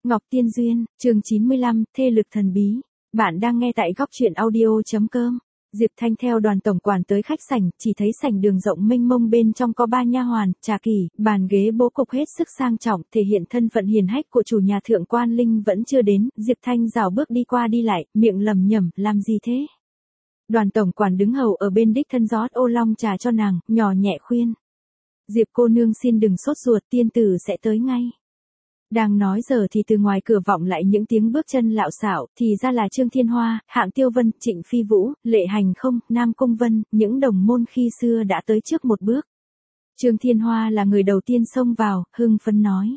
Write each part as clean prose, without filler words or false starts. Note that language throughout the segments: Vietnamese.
Ngọc Tiên Duyên, chương 95, thê lực thần bí. Bạn đang nghe tại góc truyện audio.com. Diệp Thanh theo đoàn tổng quản tới khách sảnh, chỉ thấy sảnh đường rộng mênh mông, bên trong có 3 nha hoàn, trà kỷ, bàn ghế bố cục hết sức sang trọng, thể hiện thân phận hiền hách của chủ nhà. Thượng quan Linh vẫn chưa đến, Diệp Thanh rảo bước đi qua đi lại, miệng lẩm nhẩm, làm gì thế? Đoàn tổng quản đứng hầu ở bên, đích thân rót ô long trà cho nàng, nhỏ nhẹ khuyên. Diệp cô nương xin đừng sốt ruột, tiên tử sẽ tới ngay. Đang nói giờ thì từ ngoài cửa vọng lại những tiếng bước chân lạo xạo, thì ra là Trương Thiên Hoa, Hạng Tiêu Vân, Trịnh Phi Vũ, Lệ Hành Không, Nam Cung Vân, những đồng môn khi xưa đã tới trước một bước. Trương Thiên Hoa là người đầu tiên xông vào, hưng phấn nói.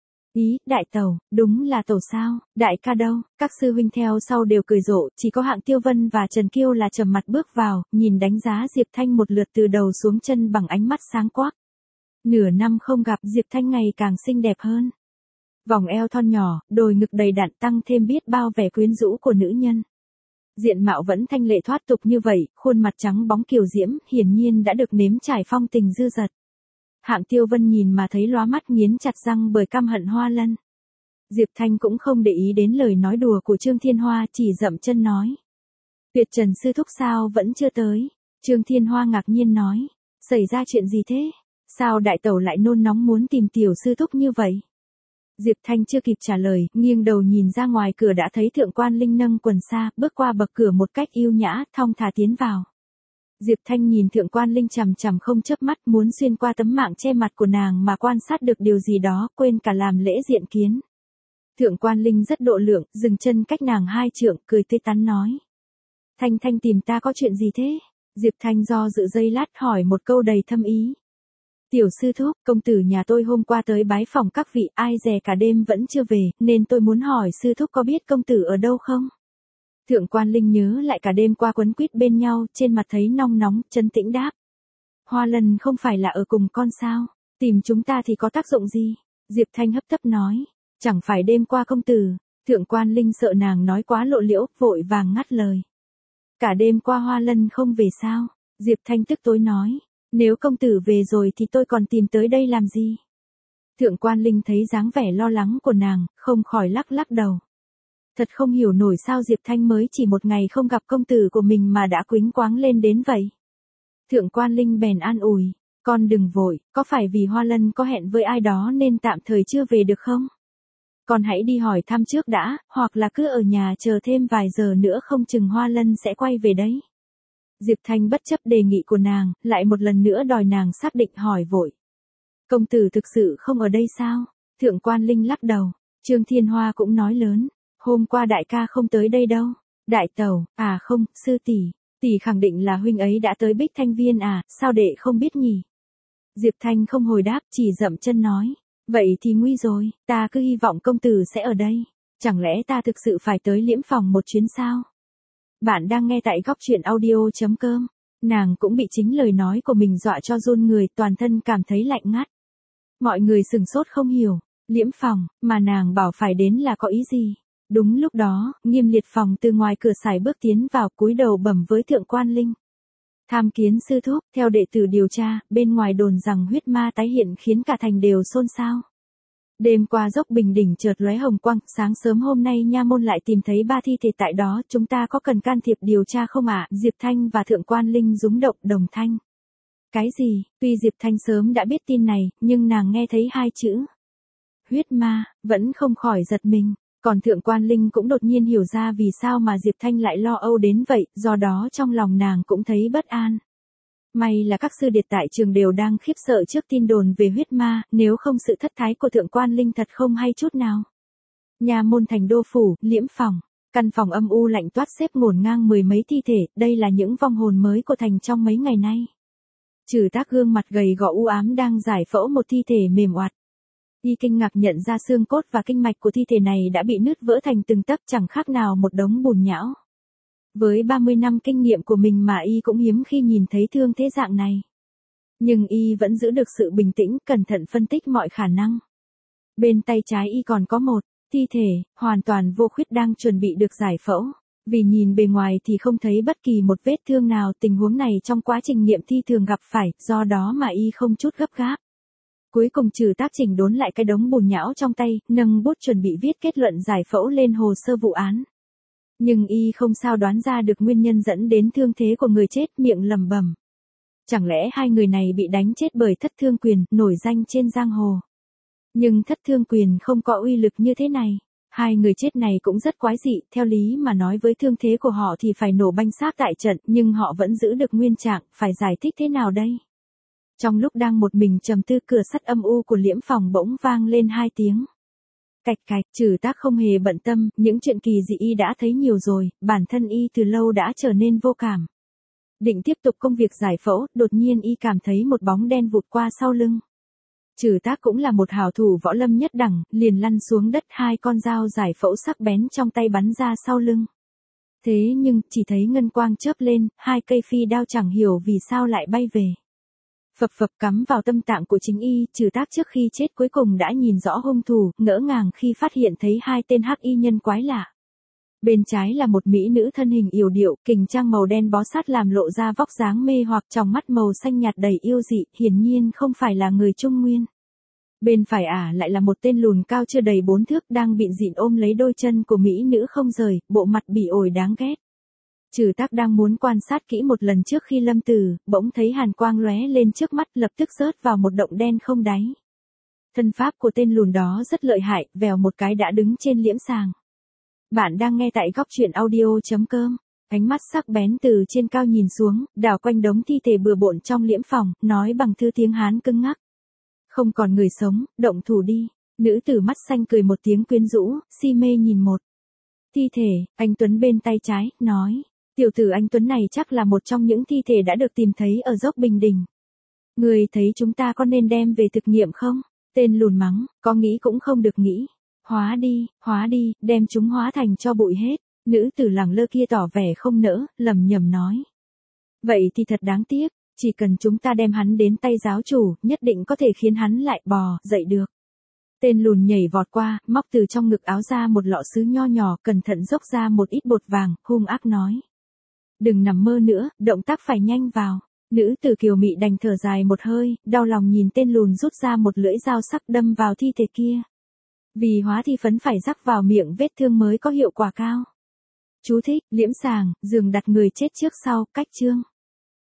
Ý, đại tẩu, đúng là tẩu sao, đại ca đâu? Các sư huynh theo sau đều cười rộ, chỉ có Hạng Tiêu Vân và Trần Kiêu là trầm mặt bước vào, nhìn đánh giá Diệp Thanh một lượt từ đầu xuống chân bằng ánh mắt sáng quắc. Nửa năm không gặp, Diệp Thanh ngày càng xinh đẹp hơn. Vòng eo thon nhỏ, đồi ngực đầy đặn tăng thêm biết bao vẻ quyến rũ của nữ nhân. Diện mạo vẫn thanh lệ thoát tục như vậy, khuôn mặt trắng bóng kiều diễm, hiển nhiên đã được nếm trải phong tình dư dật. Hạng Tiêu Vân nhìn mà thấy lóa mắt, nghiến chặt răng bởi căm hận Hoa Lân. Diệp Thanh cũng không để ý đến lời nói đùa của Trương Thiên Hoa, chỉ dậm chân nói. Tuyệt Trần sư thúc sao vẫn chưa tới? Trương Thiên Hoa ngạc nhiên nói. Xảy ra chuyện gì thế? Sao đại tẩu lại nôn nóng muốn tìm tiểu sư thúc như vậy? Diệp Thanh chưa kịp trả lời, nghiêng đầu nhìn ra ngoài cửa đã thấy Thượng quan Linh nâng quần xa, bước qua bậc cửa một cách yêu nhã, thong thả tiến vào. Diệp Thanh nhìn Thượng quan Linh chằm chằm không chớp mắt, muốn xuyên qua tấm mạng che mặt của nàng mà quan sát được điều gì đó, quên cả làm lễ diện kiến. Thượng quan Linh rất độ lượng, dừng chân cách nàng 2 trượng, cười tươi tắn nói. Thanh tìm ta có chuyện gì thế? Diệp Thanh do dự giây lát hỏi một câu đầy thâm ý. Tiểu sư thúc, công tử nhà tôi hôm qua tới bái phòng các vị, ai dè cả đêm vẫn chưa về, nên tôi muốn hỏi sư thúc có biết công tử ở đâu không? Thượng quan Linh nhớ lại cả đêm qua quấn quýt bên nhau, trên mặt thấy nong nóng, trấn tĩnh đáp. Hoa Lân không phải là ở cùng con sao? Tìm chúng ta thì có tác dụng gì? Diệp Thanh hấp tấp nói. Chẳng phải đêm qua công tử. Thượng quan Linh sợ nàng nói quá lộ liễu, vội vàng ngắt lời. Cả đêm qua Hoa Lân không về sao? Diệp Thanh tức tối nói. Nếu công tử về rồi thì tôi còn tìm tới đây làm gì? Thượng quan Linh thấy dáng vẻ lo lắng của nàng, không khỏi lắc lắc đầu. Thật không hiểu nổi sao Diệp Thanh mới chỉ một ngày không gặp công tử của mình mà đã quýnh quáng lên đến vậy. Thượng quan Linh bèn an ủi, con đừng vội, có phải vì Hoa Lân có hẹn với ai đó nên tạm thời chưa về được không? Con hãy đi hỏi thăm trước đã, hoặc là cứ ở nhà chờ thêm vài giờ nữa không chừng Hoa Lân sẽ quay về đấy. Diệp Thanh bất chấp đề nghị của nàng, lại một lần nữa đòi nàng xác định, hỏi vội. Công tử thực sự không ở đây sao? Thượng quan Linh lắc đầu. Trương Thiên Hoa cũng nói lớn. Hôm qua đại ca không tới đây đâu. Đại tẩu, à không, sư tỷ. Tỷ khẳng định là huynh ấy đã tới Bích Thanh Viên à, sao đệ không biết nhỉ? Diệp Thanh không hồi đáp, chỉ dậm chân nói. Vậy thì nguy rồi, ta cứ hy vọng công tử sẽ ở đây. Chẳng lẽ ta thực sự phải tới Liễm Phòng một chuyến sao? Bạn đang nghe tại góc truyện audio.com. Nàng cũng bị chính lời nói của mình dọa cho run người, toàn thân cảm thấy lạnh ngắt. Mọi người sừng sốt không hiểu. Liễm Phòng, mà nàng bảo phải đến là có ý gì? Đúng lúc đó, Nghiêm Liệt Phòng từ ngoài cửa sải bước tiến vào, cúi đầu bẩm với Thượng quan Linh. Tham kiến sư thúc, theo đệ tử điều tra, bên ngoài đồn rằng huyết ma tái hiện khiến cả thành đều xôn xao. Đêm qua dốc Bình Đỉnh chợt lóe hồng quang, sáng sớm hôm nay nha môn lại tìm thấy 3 thi thể tại đó, chúng ta có cần can thiệp điều tra không ạ? Diệp Thanh và Thượng quan Linh rúng động đồng thanh. Cái gì? Tuy Diệp Thanh sớm đã biết tin này, nhưng nàng nghe thấy 2 chữ huyết ma, vẫn không khỏi giật mình. Còn Thượng quan Linh cũng đột nhiên hiểu ra vì sao mà Diệp Thanh lại lo âu đến vậy, do đó trong lòng nàng cũng thấy bất an. May là các sư điệt tại trường đều đang khiếp sợ trước tin đồn về huyết ma, nếu không sự thất thái của Thượng quan Linh thật không hay chút nào. Nhà môn thành đô phủ, Liễm Phòng, căn phòng âm u lạnh toát xếp ngổn ngang 10 mấy thi thể, đây là những vong hồn mới của thành trong mấy ngày nay. Trừ Tác gương mặt gầy gò u ám đang giải phẫu một thi thể mềm oặt. Y kinh ngạc nhận ra xương cốt và kinh mạch của thi thể này đã bị nứt vỡ thành từng tấc, chẳng khác nào một đống bùn nhão. Với 30 năm kinh nghiệm của mình mà Y cũng hiếm khi nhìn thấy thương thế dạng này. Nhưng Y vẫn giữ được sự bình tĩnh, cẩn thận phân tích mọi khả năng. Bên tay trái Y còn có một thi thể, hoàn toàn vô khuyết đang chuẩn bị được giải phẫu. Vì nhìn bề ngoài thì không thấy bất kỳ một vết thương nào, tình huống này trong quá trình nghiệm thi thường gặp phải, do đó mà Y không chút gấp gáp. Cuối cùng Trừ Tác chỉnh đốn lại cái đống bùn nhão trong tay, nâng bút chuẩn bị viết kết luận giải phẫu lên hồ sơ vụ án. Nhưng y không sao đoán ra được nguyên nhân dẫn đến thương thế của người chết, miệng lẩm bẩm. Chẳng lẽ hai người này bị đánh chết bởi Thất Thương Quyền, nổi danh trên giang hồ. Nhưng Thất Thương Quyền không có uy lực như thế này. Hai người chết này cũng rất quái dị, theo lý mà nói với thương thế của họ thì phải nổ banh xác tại trận, nhưng họ vẫn giữ được nguyên trạng, phải giải thích thế nào đây? Trong lúc đang một mình trầm tư, cửa sắt âm u của liễm phòng bỗng vang lên 2 tiếng. Cạch cạch. Trừ Tác không hề bận tâm, những chuyện kỳ dị y đã thấy nhiều rồi, bản thân y từ lâu đã trở nên vô cảm. Định tiếp tục công việc giải phẫu, đột nhiên y cảm thấy một bóng đen vụt qua sau lưng. Trừ Tác cũng là một hảo thủ võ lâm nhất đẳng, liền lăn xuống đất, 2 con dao giải phẫu sắc bén trong tay bắn ra sau lưng. Thế nhưng, chỉ thấy ngân quang chớp lên, 2 cây phi đao chẳng hiểu vì sao lại bay về. Phập phập cắm vào tâm tạng của chính y. Trừ Tác trước khi chết cuối cùng đã nhìn rõ hung thủ, ngỡ ngàng khi phát hiện thấy 2 tên hắc y nhân quái lạ. Bên trái là một mỹ nữ thân hình yểu điệu, kình trang màu đen bó sát làm lộ ra vóc dáng mê hoặc, tròng mắt màu xanh nhạt đầy yêu dị, hiển nhiên không phải là người Trung Nguyên. Bên phải lại là một tên lùn cao chưa đầy 4 thước, đang bịn dịn ôm lấy đôi chân của mỹ nữ không rời, bộ mặt bỉ ổi đáng ghét. Trừ Tác đang muốn quan sát kỹ một lần trước khi lâm tử, bỗng thấy hàn quang lóe lên trước mắt, lập tức rớt vào một động đen không đáy. Thân pháp của tên lùn đó rất lợi hại, vèo một cái đã đứng trên liễm sàng. Bạn đang nghe tại góc truyện audio.com. Ánh mắt sắc bén từ trên cao nhìn xuống, đảo quanh đống thi thể bừa bộn trong liễm phòng, nói bằng thư tiếng Hán cứng ngắc. Không còn người sống, động thủ đi. Nữ tử mắt xanh cười một tiếng quyến rũ, si mê nhìn một thi thể. Anh Tuấn bên tay trái, nói. Tiểu tử anh Tuấn này chắc là một trong những thi thể đã được tìm thấy ở dốc Bình Đình. Người thấy chúng ta có nên đem về thực nghiệm không? Tên lùn mắng, có nghĩ cũng không được nghĩ. Hóa đi, đem chúng hóa thành cho bụi hết. Nữ tử lẳng lơ kia tỏ vẻ không nỡ, lẩm nhẩm nói. Vậy thì thật đáng tiếc, chỉ cần chúng ta đem hắn đến tay giáo chủ, nhất định có thể khiến hắn lại bò dậy được. Tên lùn nhảy vọt qua, móc từ trong ngực áo ra một lọ sứ nho nhỏ, cẩn thận dốc ra một ít bột vàng, hung ác nói. Đừng nằm mơ nữa, động tác phải nhanh vào. Nữ tử kiều mị đành thở dài một hơi, đau lòng nhìn tên lùn rút ra một lưỡi dao sắc đâm vào thi thể kia. Vì hóa thi phấn phải rắc vào miệng vết thương mới có hiệu quả cao. Chú thích, liễm sàng, giường đặt người chết trước sau, cách chương.